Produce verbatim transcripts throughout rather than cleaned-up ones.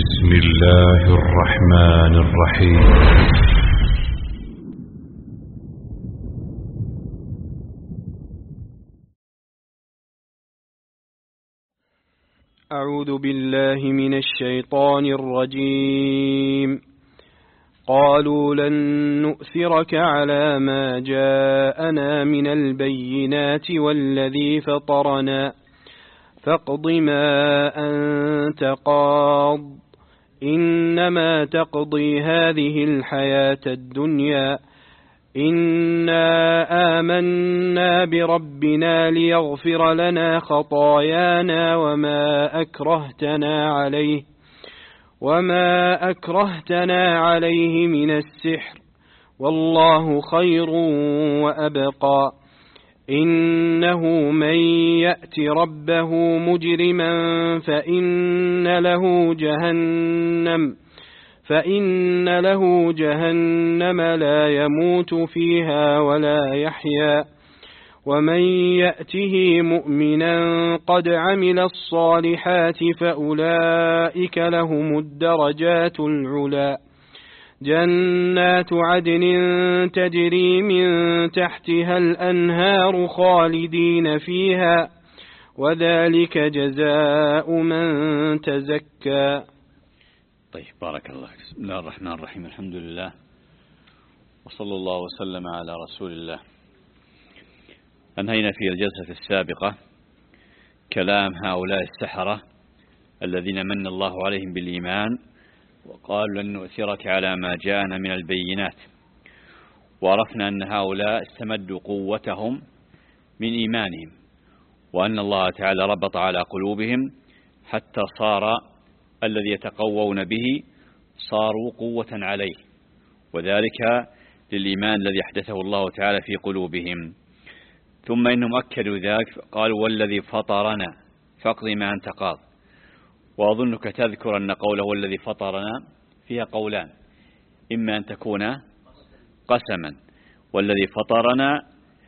بسم الله الرحمن الرحيم. أعوذ بالله من الشيطان الرجيم. قالوا لن نؤثرك على ما جاءنا من البينات والذي فطرنا فاقض ما أنت قاض إنما تقضي هذه الحياة الدنيا إنا آمنا بربنا ليغفر لنا خطايانا وما أكرهتنا عليه وما أكرهتنا عليه من السحر والله خير وأبقى إنه من يأت ربه مجرما فإن له جهنم فإن له جهنم لا يموت فيها ولا يحيا ومن يأته مؤمنا قد عمل الصالحات فأولئك لهم الدرجات العلى جنات عدن تجري من تحتها الأنهار خالدين فيها وذلك جزاء من تزكى. طيب، بارك الله. بسم الله الرحمن الرحيم. الحمد لله وصلى الله وسلم على رسول الله. أنهينا في الجلسة السابقة كلام هؤلاء السحرة الذين من الله عليهم بالإيمان وقالوا لن نؤثرك على ما جاءنا من البينات، وعرفنا أن هؤلاء استمدوا قوتهم من إيمانهم، وأن الله تعالى ربط على قلوبهم حتى صار الذي يتقوون به صاروا قوة عليه، وذلك للإيمان الذي أحدثه الله تعالى في قلوبهم. ثم إنهم أكدوا ذلك، قالوا والذي فطرنا فاقض ما أنت قاض. وأظنك تذكر أن قوله والذي فطرنا فيها قولان، إما أن تكون قسما والذي فطرنا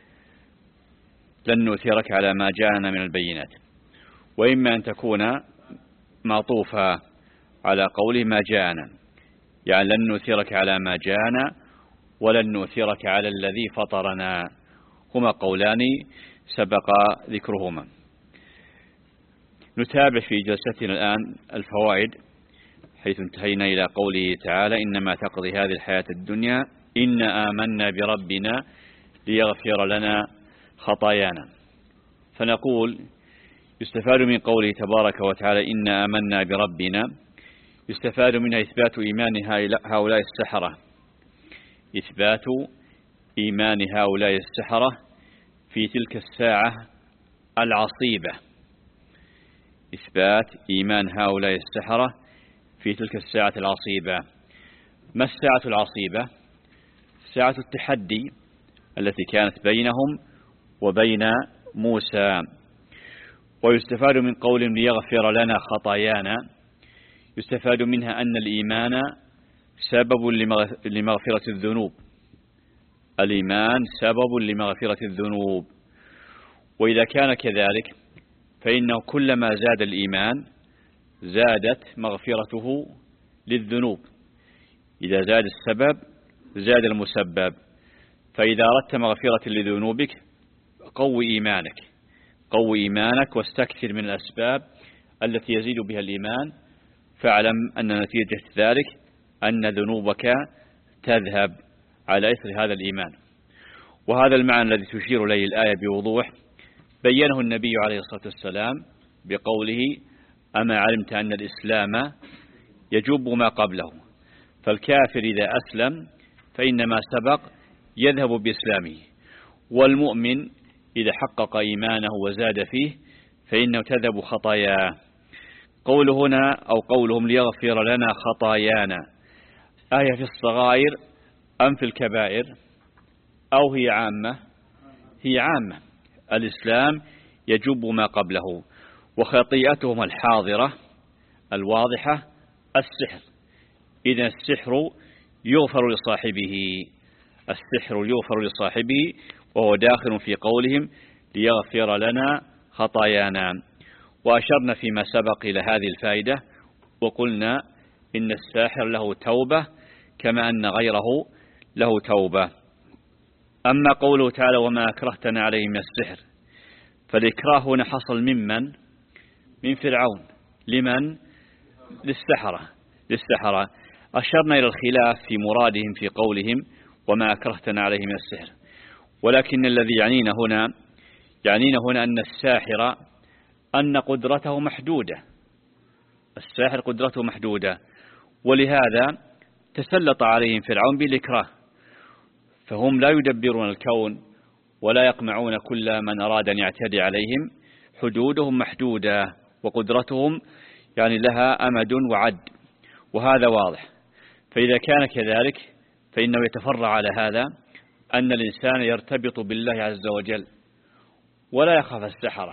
لن نؤثرك على ما جاءنا من البينات، وإما أن تكون معطوفة على قوله ما جاءنا، يعني لن نؤثرك على ما جاءنا ولن نؤثرك على الذي فطرنا. هما قولان سبق ذكرهما. نتابع في جلستنا الآن الفوائد، حيث انتهينا إلى قوله تعالى إنما تقضي هذه الحياة الدنيا إنا آمنا بربنا ليغفر لنا خطايانا. فنقول يستفاد من قوله تبارك وتعالى إنا آمنا بربنا، يستفاد منها إثبات إيمان هؤلاء السحرة، إثبات إيمان هؤلاء السحرة في تلك الساعة العصيبة، إثبات إيمان هؤلاء السحرة في تلك الساعة العصيبة. ما الساعة العصيبة؟ ساعة التحدي التي كانت بينهم وبين موسى. ويستفاد من قولهم ليغفر لنا خطايانا، يستفاد منها أن الإيمان سبب لمغفرة الذنوب، الإيمان سبب لمغفرة الذنوب. وإذا كان كذلك فإنه كلما زاد الإيمان زادت مغفرته للذنوب. إذا زاد السبب زاد المسبب، فإذا أردت مغفرة لذنوبك قوي إيمانك قوي إيمانك واستكثر من الأسباب التي يزيد بها الإيمان، فاعلم أن نتيجة ذلك أن ذنوبك تذهب على إثر هذا الإيمان. وهذا المعنى الذي تشير إليه الآية بوضوح بينه النبي عليه الصلاة والسلام بقوله أما علمت أن الإسلام يجب ما قبله، فالكافر إذا أسلم فإنما سبق يذهب بإسلامه، والمؤمن إذا حقق إيمانه وزاد فيه فإنه تذهب خطاياه. قول هنا أو قولهم ليغفر لنا خطايانا، آية في الصغائر أم في الكبائر أو هي عامة؟ هي عامة. الإسلام يجب ما قبله، وخطيئتهم الحاضرة الواضحة السحر. إذن السحر يغفر لصاحبه السحر يغفر لصاحبه وهو داخل في قولهم ليغفر لنا خطايانا. وأشرنا فيما سبق إلى هذه الفائدة وقلنا إن الساحر له توبة كما أن غيره له توبة. أما قوله تعالى وما أكرهتنا عليه من السحر، فالإكراه هنا حصل ممن؟ من فرعون. لمن؟ للسحرة. للسحرة. أشرنا إلى الخلاف في مرادهم في قولهم وما أكرهتنا عليه من السحر، ولكن الذي يعنينا هنا يعنينا هنا أن الساحر أن قدرته محدودة. الساحر قدرته محدودة، ولهذا تسلط عليهم فرعون بالإكراه، فهم لا يدبرون الكون ولا يقمعون كل من أراد أن يعتدي عليهم، حدودهم محدودة وقدرتهم يعني لها أمد وعد، وهذا واضح. فإذا كان كذلك فإنه يتفرع على هذا أن الإنسان يرتبط بالله عز وجل ولا يخاف السحرة،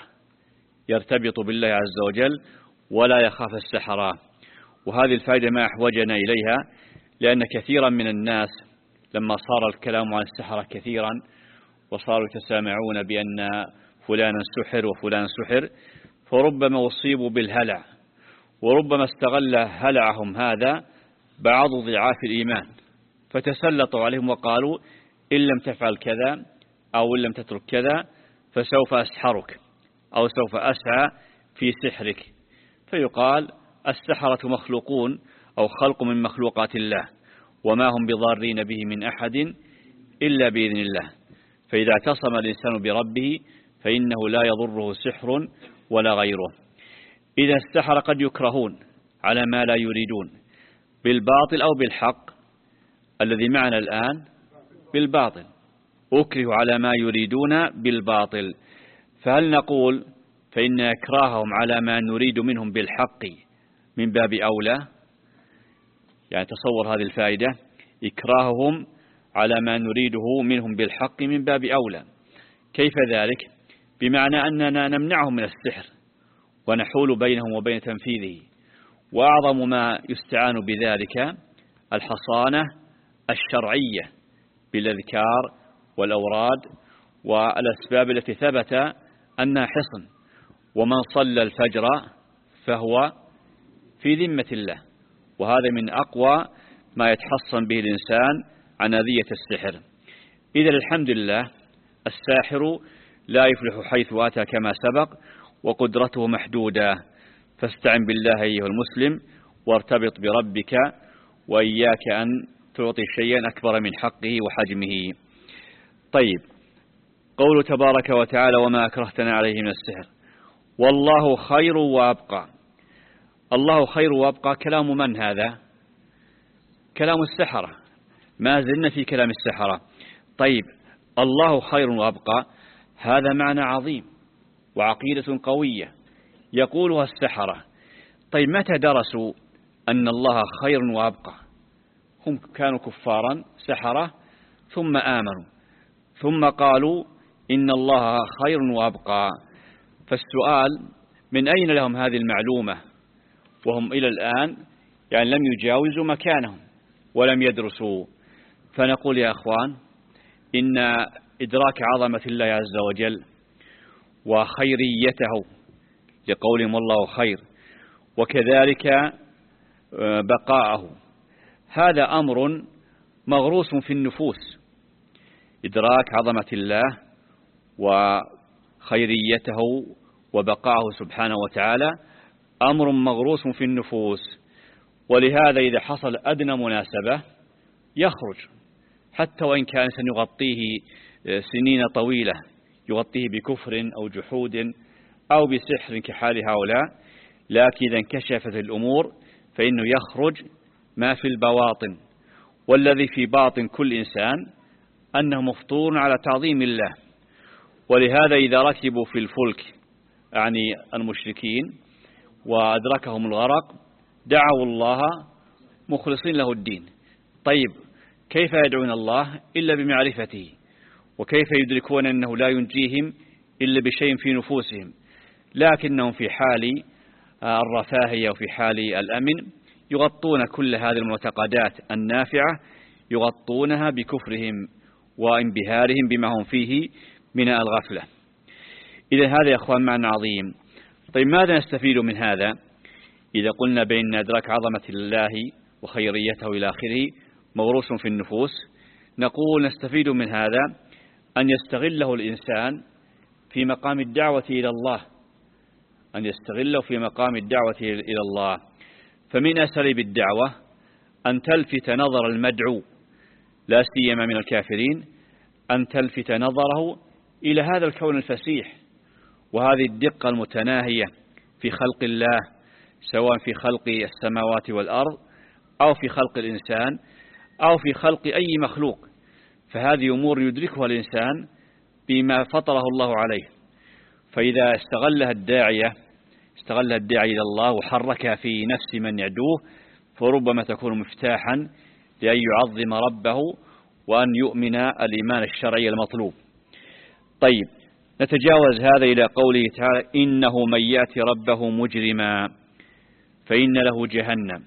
يرتبط بالله عز وجل ولا يخاف السحرة. وهذه الفائدة ما أحوجنا إليها، لأن كثيرا من الناس لما صار الكلام عن السحرة كثيرا وصاروا يتسامعون بأن فلانا سحر وفلان سحر، فربما أصيبوا بالهلع، وربما استغل هلعهم هذا بعض ضعاف الإيمان، فتسلطوا عليهم وقالوا إن لم تفعل كذا أو إن لم تترك كذا فسوف أسحرك أو سوف أسعى في سحرك. فيقال السحرة مخلوقون أو خلق من مخلوقات الله، وما هم بضارين به من أحد إلا بإذن الله. فإذا اعتصم الإنسان بربه فإنه لا يضره سحر ولا غيره. إذا السحر قد يكرهون على ما لا يريدون بالباطل أو بالحق. الذي معنا الآن بالباطل، أكره على ما يريدون بالباطل. فهل نقول فإن إكراههم على ما نريد منهم بالحق من باب أولى؟ يعني تصور هذه الفائدة، إكراههم على ما نريده منهم بالحق من باب أولى. كيف ذلك؟ بمعنى أننا نمنعهم من السحر ونحول بينهم وبين تنفيذه. وأعظم ما يستعان بذلك الحصانة الشرعية بالأذكار والأوراد والأسباب التي ثبت أنها حصن. ومن صلى الفجر فهو في ذمة الله، وهذا من أقوى ما يتحصن به الإنسان عن أذية السحر. إذا الحمد لله الساحر لا يفلح حيث أتى كما سبق، وقدرته محدودة. فاستعن بالله أيها المسلم وارتبط بربك، وإياك أن تعطي شيئا أكبر من حقه وحجمه. طيب، قوله تبارك وتعالى وما أكرهتنا عليه من السحر والله خير وأبقى. الله خير وأبقى كلام من هذا؟ كلام السحرة، ما زلنا في كلام السحرة. طيب، الله خير وأبقى هذا معنى عظيم وعقيدة قوية يقولها السحرة. طيب، متى درسوا أن الله خير وأبقى؟ هم كانوا كفارا سحرة ثم آمنوا ثم قالوا إن الله خير وأبقى. فالسؤال من أين لهم هذه المعلومة وهم إلى الآن يعني لم يجاوزوا مكانهم ولم يدرسوا؟ فنقول يا أخوان إن إدراك عظمة الله عز وجل وخيريته لقولهم الله خير، وكذلك بقاءه، هذا أمر مغروس في النفوس. إدراك عظمة الله وخيريته وبقاءه سبحانه وتعالى أمر مغروس في النفوس. ولهذا إذا حصل أدنى مناسبة يخرج، حتى وإن كان سنغطيه سنين طويلة، يغطيه بكفر أو جحود أو بسحر كحال هؤلاء، لكن إذا انكشفت الأمور فإنه يخرج ما في البواطن. والذي في باطن كل إنسان أنه مفطور على تعظيم الله. ولهذا إذا ركبوا في الفلك يعني المشركين وأدركهم الغرق دعوا الله مخلصين له الدين. طيب، كيف يدعون الله إلا بمعرفته؟ وكيف يدركون أنه لا ينجيهم إلا بشيء في نفوسهم؟ لكنهم في حال الرفاهية وفي حال الأمن يغطون كل هذه المعتقدات النافعة، يغطونها بكفرهم وانبهارهم بما هم فيه من الغفلة. إذا هذا يا أخوان معنى عظيم. طيب، ماذا نستفيد من هذا؟ إذا قلنا بأن إدراك عظمة الله وخيريته إلى آخره موروث في النفوس، نقول نستفيد من هذا أن يستغله الإنسان في مقام الدعوة إلى الله، أن يستغله في مقام الدعوة إلى الله. فمن أساليب الدعوة أن تلفت نظر المدعو لا سيما من الكافرين، أن تلفت نظره إلى هذا الكون الفسيح وهذه الدقة المتناهية في خلق الله، سواء في خلق السماوات والأرض أو في خلق الإنسان أو في خلق أي مخلوق. فهذه أمور يدركها الإنسان بما فطره الله عليه. فإذا استغلها الداعية استغلها الداعي إلى الله وحركها في نفس من يدعوه، فربما تكون مفتاحا لأن يعظم ربه وأن يؤمن الإيمان الشرعي المطلوب. طيب، نتجاوز هذا إلى قوله تعالى: إنه من يأتي ربه مجرما فإن له جهنم.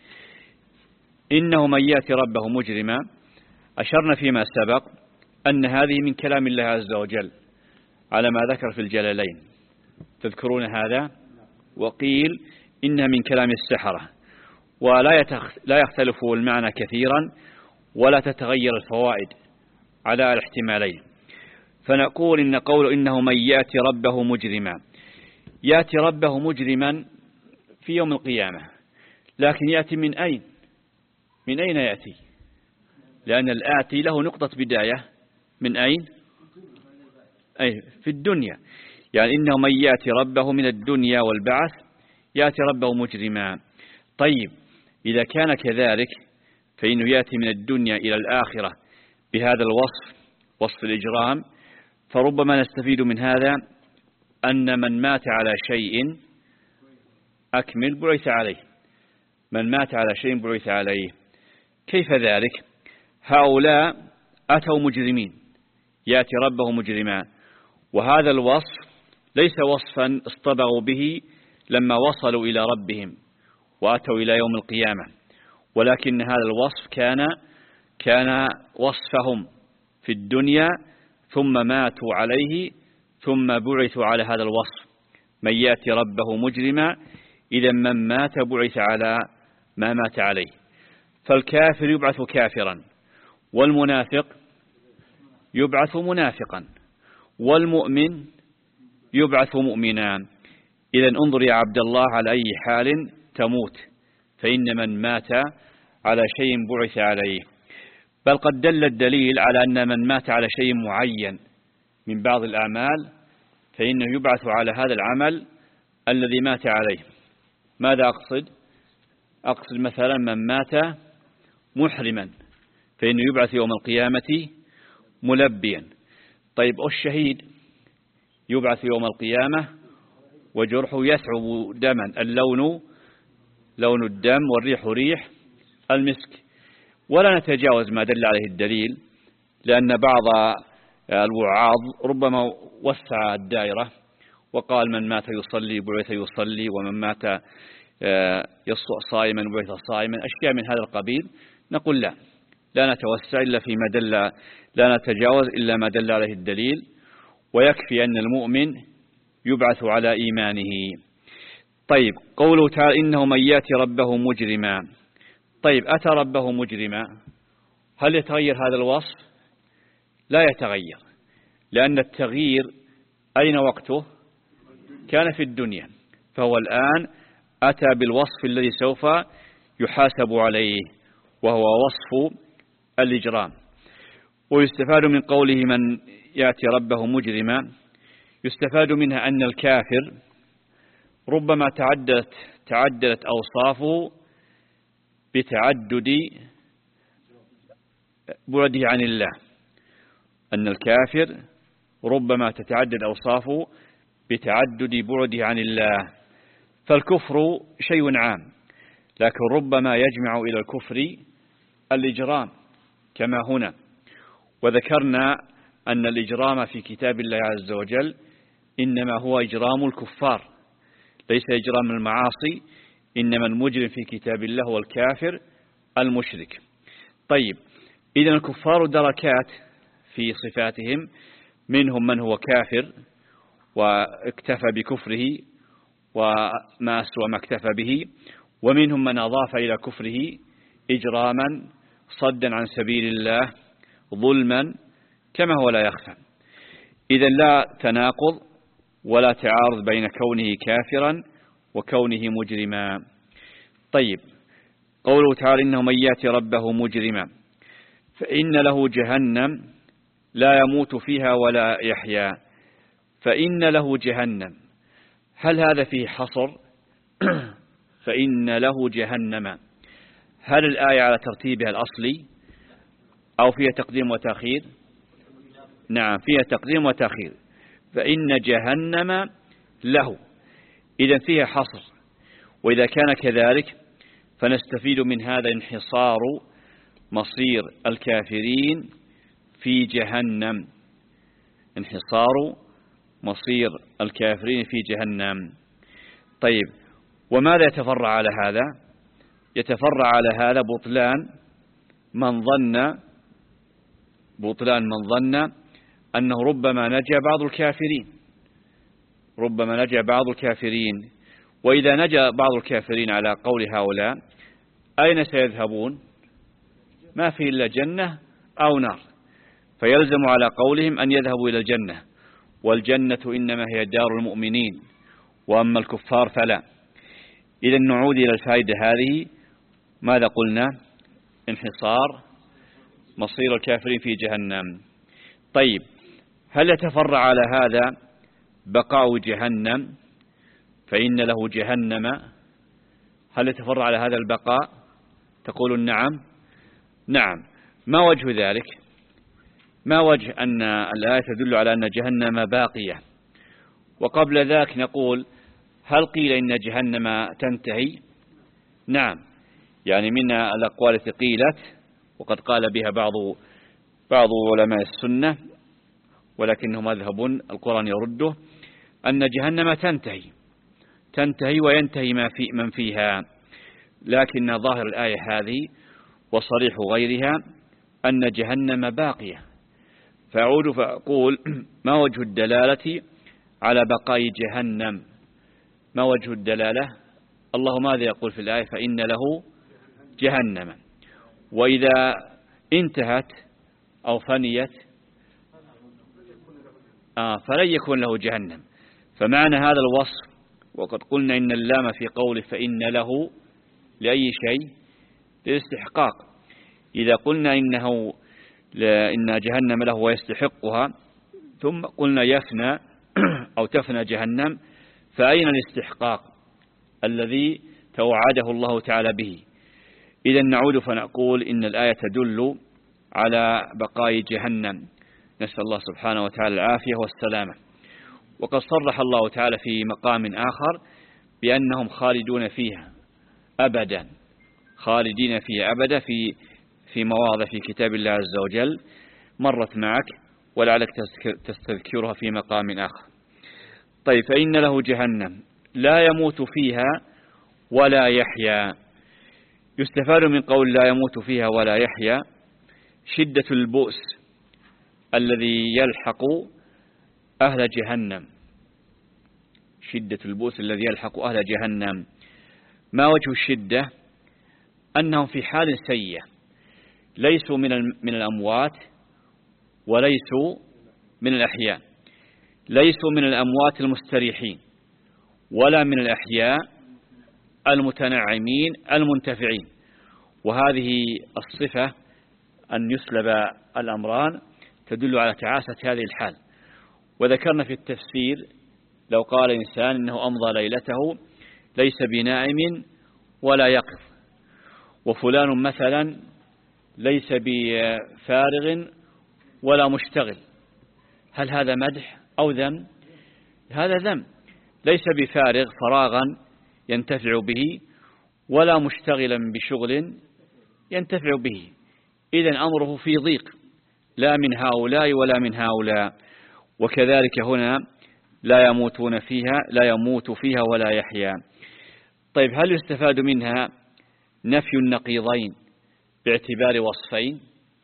إنه من يأتي ربه مجرما، أشرنا فيما سبق أن هذه من كلام الله عز وجل على ما ذكر في الجلالين، تذكرون هذا؟ وقيل إنها من كلام السحرة، ولا لا يختلف المعنى كثيرا ولا تتغير الفوائد على الاحتمالين. فنقول إن قول إنه من يأتي ربه مجرما، يأتي ربه مجرما في يوم القيامة، لكن يأتي من أين؟ من أين يأتي؟ لأن الآتي له نقطة بداية من أين؟ أي في الدنيا، يعني إنه من يأتي ربه من الدنيا والبعث يأتي ربه مجرما. طيب، إذا كان كذلك فإنه يأتي من الدنيا إلى الآخرة بهذا الوصف، وصف الإجرام، فربما نستفيد من هذا أن من مات على شيء أكمل بعث عليه، من مات على شيء بعث عليه. كيف ذلك؟ هؤلاء أتوا مجرمين، يأتي ربه مجرما، وهذا الوصف ليس وصفا اصطبغوا به لما وصلوا إلى ربهم وأتوا إلى يوم القيامة، ولكن هذا الوصف كان كان وصفهم في الدنيا ثم ماتوا عليه ثم بعثوا على هذا الوصف. من يأتي ربه مجرما، إذا من مات بعث على ما مات عليه. فالكافر يبعث كافرا، والمنافق يبعث منافقا، والمؤمن يبعث مؤمنا. إذا انظر يا عبد الله على أي حال تموت، فإن من مات على شيء بعث عليه. بل قد دل الدليل على أن من مات على شيء معين من بعض الأعمال فإنه يبعث على هذا العمل الذي مات عليه. ماذا أقصد؟ أقصد مثلا من مات محرما فإنه يبعث يوم القيامة ملبيا. طيب، الشهيد يبعث يوم القيامة وجرحه يثعب دما، اللون لون الدم والريح ريح المسك. ولا نتجاوز ما دل عليه الدليل، لأن بعض الوعاظ ربما وسع الدائرة وقال من مات يصلي بعث يصلي، ومن مات صائما بعث صائما، أشياء من هذا القبيل. نقول لا لا نتوسع إلا فيما دل، لا نتجاوز إلا ما دل عليه الدليل، ويكفي أن المؤمن يبعث على إيمانه. طيب، قوله تعالى إنه من يأتي ربه مجرما. طيب، أتى ربه مجرما، هل يتغير هذا الوصف؟ لا يتغير، لأن التغيير أين وقته؟ كان في الدنيا، فهو الآن أتى بالوصف الذي سوف يحاسب عليه، وهو وصف الإجرام. ويستفاد من قوله من يأتي ربه مجرما، يستفاد منها أن الكافر ربما تعددت تعددت أوصافه بتعدد بعده عن الله، أن الكافر ربما تتعدد أوصافه بتعدد بعده عن الله. فالكفر شيء عام، لكن ربما يجمع إلى الكفر الإجرام كما هنا. وذكرنا أن الإجرام في كتاب الله عز وجل إنما هو إجرام الكفار، ليس إجرام المعاصي، إنما المجرم في كتاب الله هو الكافر المشرك. طيب، إذن الكفار دركات في صفاتهم، منهم من هو كافر واكتفى بكفره وما أسوأ ما اكتفى به، ومنهم من أضاف إلى كفره إجراما صدا عن سبيل الله ظلما كما هو لا يخفى. إذا لا تناقض ولا تعارض بين كونه كافرا وكونه مجرما. طيب، قوله تعالى إنه من يأتي ربه مجرما فإن له جهنم لا يموت فيها ولا يحيا. فإن له جهنم، هل هذا فيه حصر؟ فإن له جهنم، هل الآية على ترتيبها الأصلي أو فيها تقديم وتأخير؟ نعم، فيها تقديم وتأخير. فإن جهنم له، إذا فيها حصر. وإذا كان كذلك فنستفيد من هذا انحصار مصير الكافرين في جهنم، انحصار مصير الكافرين في جهنم. طيب، وماذا يتفرع على هذا؟ يتفرع على هذا بطلان من ظن بطلان من ظن أنه ربما نجا بعض الكافرين ربما نجا بعض الكافرين وإذا نجا بعض الكافرين على قول هؤلاء أين سيذهبون؟ ما فيه إلا جنة أو نار، فيلزم على قولهم أن يذهبوا إلى الجنة، والجنة إنما هي دار المؤمنين وأما الكفار فلا. إذا نعود إلى الفائدة هذه، ماذا قلنا؟ انحصار مصير الكافرين في جهنم. طيب، هل يتفرع على هذا بقاء جهنم فإن له جهنم؟ هل يتفرع على هذا البقاء؟ تقولون نعم. نعم، ما وجه ذلك؟ ما وجه أن الآية تدل على أن جهنم باقية؟ وقبل ذاك نقول هل قيل إن جهنم تنتهي؟ نعم، يعني من الأقوال التي قيلت وقد قال بها بعض بعض علماء السنة ولكنه مذهب القرآن يرده، أن جهنم تنتهي تنتهي وينتهي ما في من فيها، لكن ظاهر الآية هذه وصريح غيرها أن جهنم باقية. فأعود فأقول ما وجه الدلالة على بقاء جهنم؟ ما وجه الدلالة؟ الله ماذا يقول في الآية؟ فإن له جهنم، وإذا انتهت أو فنيت آه فلن يكون له جهنم. فمعنى هذا الوصف، وقد قلنا إن اللام في قوله فإن له لأي شيء؟ للاستحقاق. إذا قلنا إنه إن جهنم له ويستحقها ثم قلنا يفنى أو تفنى جهنم، فأين الاستحقاق الذي توعده الله تعالى به؟ إذا نعود فنقول إن الآية تدل على بقاء جهنم، نسأل الله سبحانه وتعالى العافية والسلامة. وقد صرح الله تعالى في مقام آخر بأنهم خالدون فيها أبدا، خالدين فيها أبدا في في مواضع في كتاب الله عز وجل مرت معك ولعلك تستذكرها في مقام آخر. طيب، فإن له جهنم لا يموت فيها ولا يحيا. يستفاد من قول لا يموت فيها ولا يحيا شدة البؤس الذي يلحق أهل جهنم، شدة البؤس الذي يلحق أهل جهنم. ما وجه الشدة؟ أنهم في حال سيئة، ليسوا من من الأموات وليسوا من الأحياء، ليسوا من الأموات المستريحين ولا من الأحياء المتنعمين المنتفعين. وهذه الصفة أن يسلب الأمران تدل على تعاسة هذه الحال. وذكرنا في التفسير لو قال إنسان إنه أمضى ليلته ليس بنائم ولا يقظ، وفلان مثلا ليس بفارغ ولا مشتغل، هل هذا مدح أو ذم؟ هذا ذم. ليس بفارغ فراغا ينتفع به ولا مشتغلا بشغل ينتفع به، إذن أمره في ضيق، لا من هؤلاء ولا من هؤلاء. وكذلك هنا لا يموتون فيها لا يموت فيها ولا يحيا. طيب، هل يستفاد منها نفي النقيضين باعتبار وصفين؟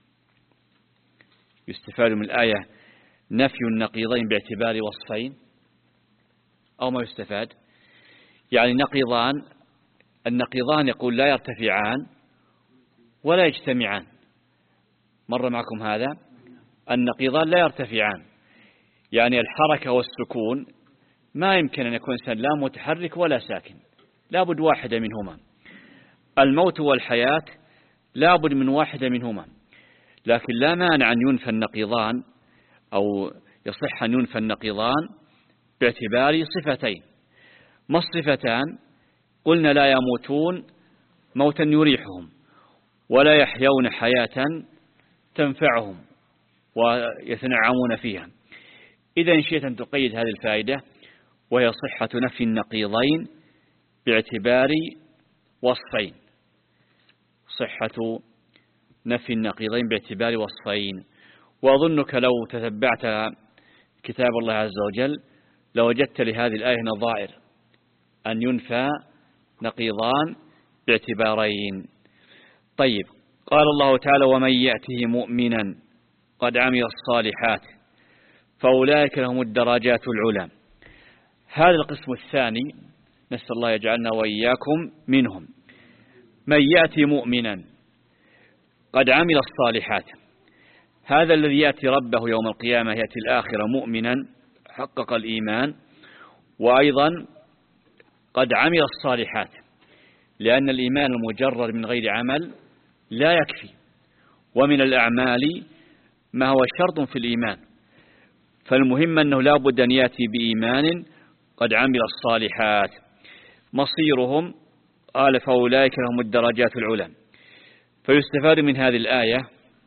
يستفاد من الآية نفي النقيضين باعتبار وصفين أو ما يستفاد؟ يعني نقيضان، النقيضان يقول لا يرتفعان ولا يجتمعان. مر معكم هذا؟ النقيضان لا يرتفعان، يعني الحركة والسكون ما يمكن أن يكون إنسان لا متحرك ولا ساكن، لا بد واحدة منهما. الموت والحياة لا بد من واحدة منهما، لكن لا مانع أن ينفى النقيضان أو يصح أن ينفى النقيضان باعتبار صفتين. ما الصفتان؟ قلنا لا يموتون موتا يريحهم ولا يحيون حياة تنفعهم ويتنعمون فيها. إذا شئت أن تقيد هذه الفائدة، وهي صحة نفي النقيضين باعتبار وصفين، صحة نفي النقيضين باعتبار وصفين. وأظنك لو تتبعت كتاب الله عز وجل لوجدت لهذه الآية نظائر أن ينفى نقيضان باعتبارين. طيب، قال الله تعالى: ومن يأته مؤمنا قد عمل الصالحات فأولئك لهم الدرجات العلى. هذا القسم الثاني نسأل الله يجعلنا وإياكم منهم. من يأتي مؤمنا قد عمل الصالحات، هذا الذي يأتي ربه يوم القيامة، يأتي الآخرة مؤمنا حقق الإيمان، وأيضا قد عمل الصالحات، لأن الإيمان المجرد من غير عمل لا يكفي، ومن الأعمال ما هو شرط في الإيمان، فالمهم أنه لا بد أن يأتي بإيمان قد عمل الصالحات. مصيرهم قال: فأولئك لهم الدرجات العلى. فيستفاد من هذه الآية،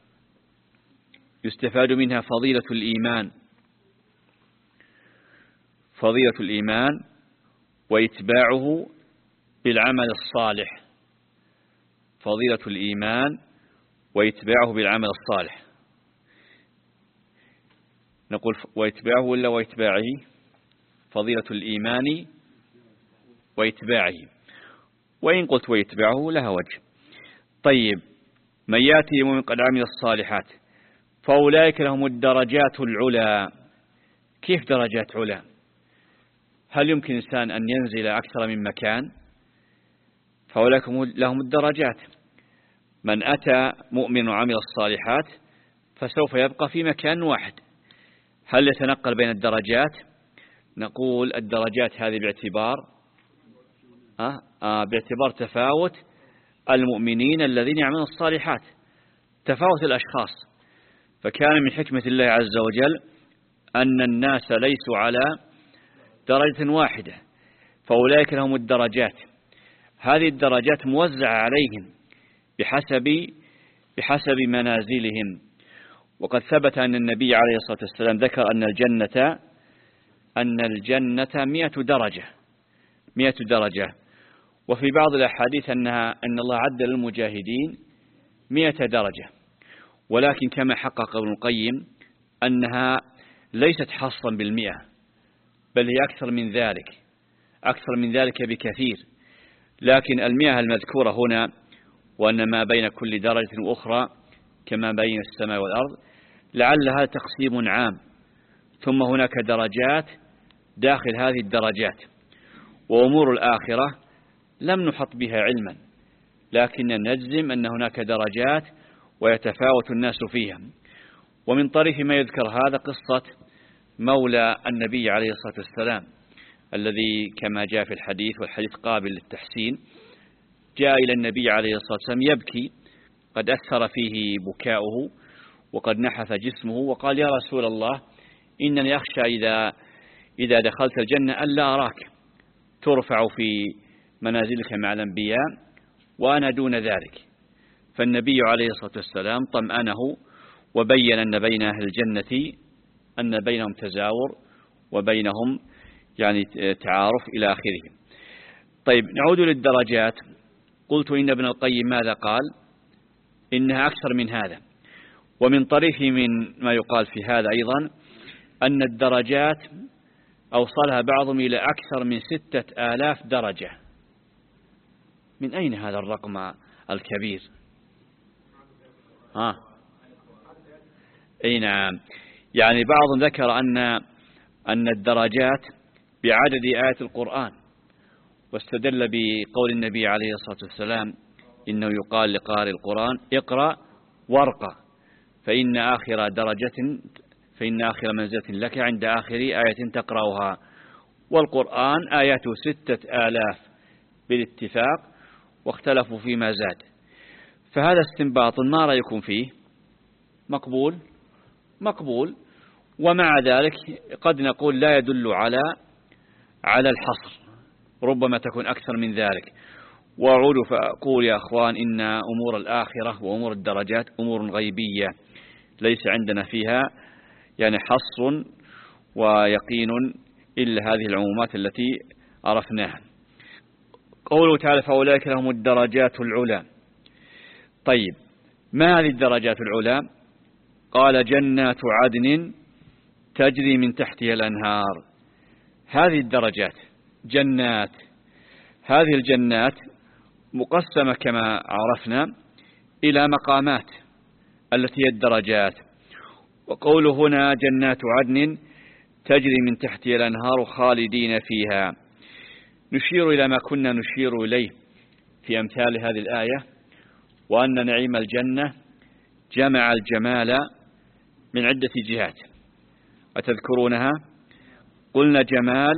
يستفاد منها فضيلة الإيمان، فضيلة الإيمان وإتباعه بالعمل الصالح، فضيلة الإيمان وإتباعه بالعمل الصالح. نقول وإتباعه ولا وإتباعه؟ فضيلة الإيمان وإتباعه، وإن قلت وإتباعه لها وجه. طيب، من يأتي مؤمن قد عمل الصالحات فأولئك لهم الدرجات العلى. كيف درجات على؟ هل يمكن إنسان أن ينزل أكثر من مكان؟ فأولئك لهم الدرجات. من أتى مؤمن وعمل الصالحات فسوف يبقى في مكان واحد. هل يتنقل بين الدرجات؟ نقول الدرجات هذه باعتبار آه آه باعتبار تفاوت المؤمنين الذين يعملون الصالحات، تفاوت الأشخاص. فكان من حكمة الله عز وجل أن الناس ليسوا على درجة واحدة، فأولئك لهم الدرجات. هذه الدرجات موزعة عليهم بحسب بحسب منازلهم. وقد ثبت أن النبي عليه الصلاة والسلام ذكر أن الجنة أن الجنة مئة درجة، مئة درجة. وفي بعض الأحاديث أنها أن الله عد للمجاهدين مئة درجة، ولكن كما حقق ابن القيم أنها ليست حصا بالمئة، بل هي أكثر من ذلك، أكثر من ذلك بكثير. لكن المئة المذكورة هنا، وأن ما بين كل درجة وأخرى كما بين السماء والأرض، لعل هذا تقسيم عام، ثم هناك درجات داخل هذه الدرجات. وأمور الآخرة لم نحط بها علما، لكن نجزم أن هناك درجات ويتفاوت الناس فيها. ومن طريق ما يذكر هذا قصة مولى النبي عليه الصلاة والسلام، الذي كما جاء في الحديث، والحديث قابل للتحسين، جاء إلى النبي عليه الصلاة والسلام يبكي، قد أثر فيه بكاؤه وقد نحف جسمه، وقال: يا رسول الله، إنني أخشى إذا إذا دخلت الجنة ألا أراك ترفع في منازلك مع الأنبياء وأنا دون ذلك. فالنبي عليه الصلاة والسلام طمأنه وبين أن بين أهل الجنة أن بينهم تزاور وبينهم يعني تعارف إلى آخره. طيب، نعود للدرجات. قلت إن ابن القيم ماذا قال؟ إنها أكثر من هذا. ومن طريق من ما يقال في هذا أيضا أن الدرجات أوصلها بعضهم إلى أكثر من ستة آلاف درجة. من أين هذا الرقم الكبير؟ ها؟ أي نعم. يعني بعضهم ذكر أن أن الدرجات بعدد آيات القرآن، واستدل بقول النبي عليه الصلاة والسلام إنه يقال لقارئ القرآن اقرأ وارقى فإن آخر درجة فإن آخر منزلة لك عند آخر آية تقرأها. والقرآن آياته ستة آلاف بالاتفاق، واختلفوا فيما زاد. فهذا استنباط ما رأيكم فيه؟ مقبول مقبول ومع ذلك قد نقول لا يدل على على الحصر، ربما تكون أكثر من ذلك. وأعود فأقول يا أخوان إن أمور الآخرة وأمور الدرجات أمور غيبية ليس عندنا فيها يعني حصر ويقين إلا هذه العمومات التي عرفناها. قوله تعالى فأولئك لهم الدرجات العلى. طيب ما هذه الدرجات العلى؟ قال جنات عدن تجري من تحتها الأنهار. هذه الدرجات جنات، هذه الجنات مقسمة كما عرفنا إلى مقامات التي هي الدرجات. وقوله هنا جنات عدن تجري من تحتها الأنهار خالدين فيها، نشير إلى ما كنا نشير إليه في أمثال هذه الآية، وأن نعيم الجنة جمع الجمال من عدة جهات أتذكرونها؟ قلنا جمال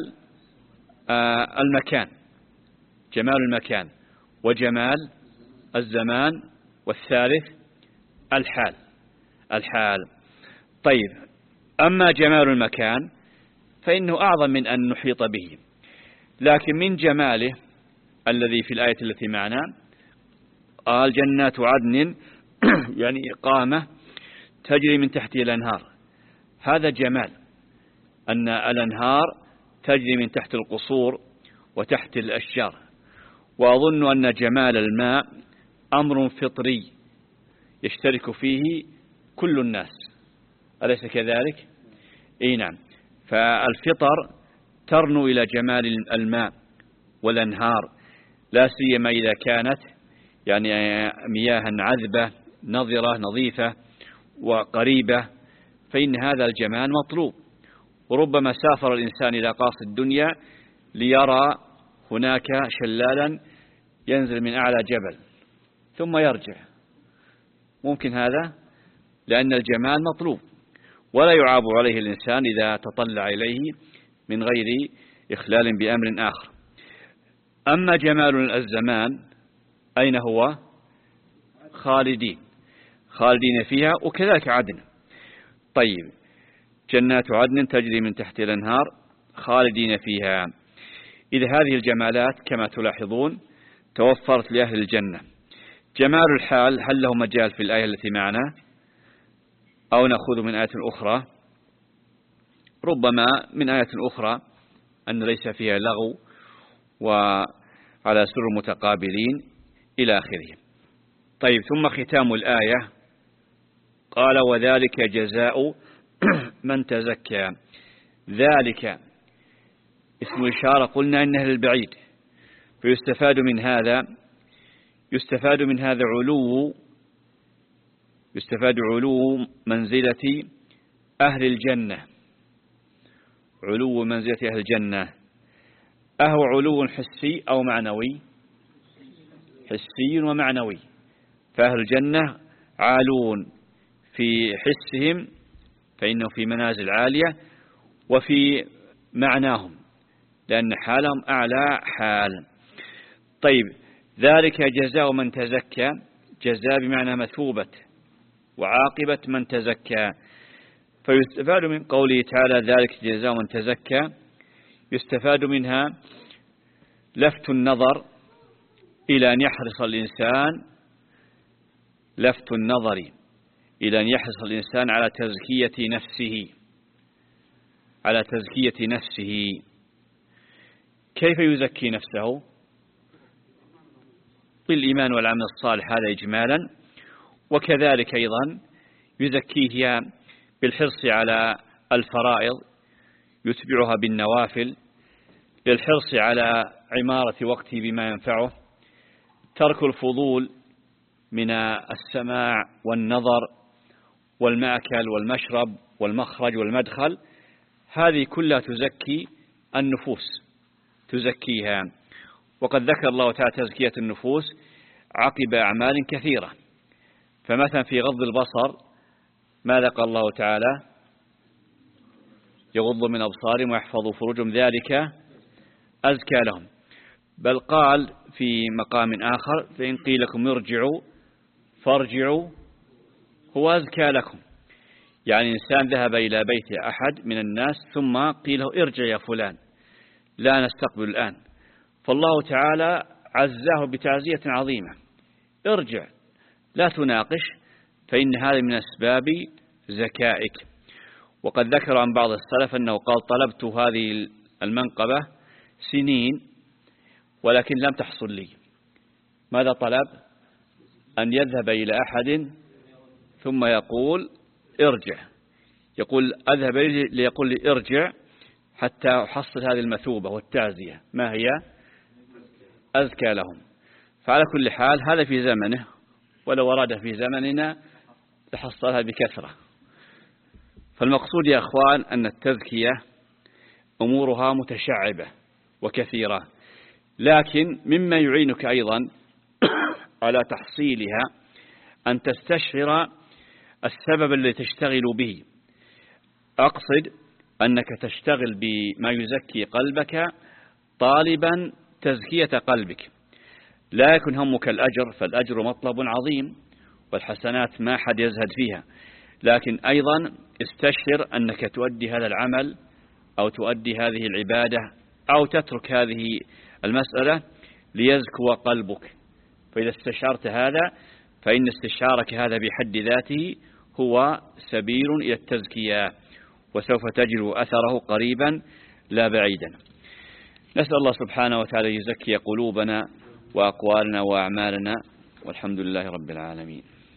آه المكان، جمال المكان، وجمال الزمان، والثالث الحال الحال طيب أما جمال المكان فإنه أعظم من أن نحيط به، لكن من جماله الذي في الآية التي معنا قال جنات عدن يعني إقامة تجري من تحتها الأنهار. هذا جمال أن الأنهار تجري من تحت القصور وتحت الأشجار. وأظن أن جمال الماء أمر فطري يشترك فيه كل الناس، أليس كذلك؟ إيه نعم. فالفطر ترنو إلى جمال الماء والأنهار، لا سيما إذا كانت يعني مياها عذبة نظرة نظيفة وقريبة، فإن هذا الجمال مطلوب. وربما سافر الإنسان إلى قاص الدنيا ليرى هناك شلالا ينزل من أعلى جبل ثم يرجع، ممكن هذا؟ لأن الجمال مطلوب ولا يعاب عليه الإنسان إذا تطلع إليه من غير إخلال بأمر آخر. أما جمال الزمان أين هو؟ خالدين خالدين فيها، وكذلك عدن. طيب جنات عدن تجري من تحت الأنهار خالدين فيها. إذا هذه الجمالات كما تلاحظون توفرت لأهل الجنة. جمال الحال هل له مجال في الآية التي معنا أو نأخذ من آية أخرى؟ ربما من آية أخرى أن ليس فيها لغو وعلى سر متقابلين إلى آخره. طيب ثم ختام الآية قال وذلك جزاء من تزكى. ذلك اسم إشارة قلنا إنه للبعيد، فيستفاد من هذا يستفاد من هذا علو يستفاد علو منزلة أهل الجنة، علو منزلة أهل الجنة. أهو علو حسي أو معنوي؟ حسي ومعنوي. فأهل الجنة عالون في حسهم فإنه في منازل عالية، وفي معناهم لأن حالهم أعلى حال. طيب ذلك جزاء من تزكى، جزاء بمعنى مثوبة وعاقبة من تزكى. فيستفاد من قوله تعالى ذلك جزاء من تزكى، يستفاد منها لفت النظر إلى أن يحرص الإنسان لفت النظر إلى أن يحرص الإنسان على تزكية نفسه على تزكية نفسه. كيف يزكي نفسه؟ بالإيمان والعمل الصالح، هذا إجمالا. وكذلك أيضا يزكيه بالحرص على الفرائض يتبعها بالنوافل، بالحرص على عمارة وقته بما ينفعه، ترك الفضول من السماع والنظر والمأكل والمشرب والمخرج والمدخل. هذه كلها تزكي النفوس تزكيها. وقد ذكر الله تعالى تزكية النفوس عقب أعمال كثيرة. فمثلا في غض البصر ماذا قال الله تعالى؟ يغضوا من أبصارهم ويحفظوا فروجهم ذلك أزكى لهم. بل قال في مقام آخر فإن قيل لكم ارجعوا فارجعوا هو أزكى لكم. يعني إنسان ذهب إلى بيت أحد من الناس ثم قيل له ارجع يا فلان لا نستقبل الآن، فالله تعالى عزاه بتعزية عظيمة، ارجع لا تناقش، فإن هذا من أسباب زكائك. وقد ذكر عن بعض السلف أنه قال طلبت هذه المنقبة سنين ولكن لم تحصل لي. ماذا طلب؟ أن يذهب إلى أحد ثم يقول ارجع، يقول أذهب ليقول لي ارجع حتى أحصل هذه المثوبة والتعزية، ما هي؟ أزكى لهم. فعلى كل حال هذا في زمنه، ولو أراد في زمننا لحصلها بكثرة. فالمقصود يا أخوان أن التزكية أمورها متشعبة وكثيرة، لكن مما يعينك أيضا على تحصيلها أن تستشعر السبب الذي تشتغل به. أقصد أنك تشتغل بما يزكي قلبك طالبا تزكية قلبك، لا يكن همك الأجر، فالأجر مطلب عظيم والحسنات ما حد يزهد فيها، لكن أيضا استشعر أنك تؤدي هذا العمل أو تؤدي هذه العبادة أو تترك هذه المسألة ليزكو قلبك. فإذا استشعرت هذا فإن استشعارك هذا بحد ذاته هو سبيل إلى التزكية، وسوف تجد أثره قريبا لا بعيدا. نسأل الله سبحانه وتعالى يزكي قلوبنا وأقوالنا وأعمالنا، والحمد لله رب العالمين.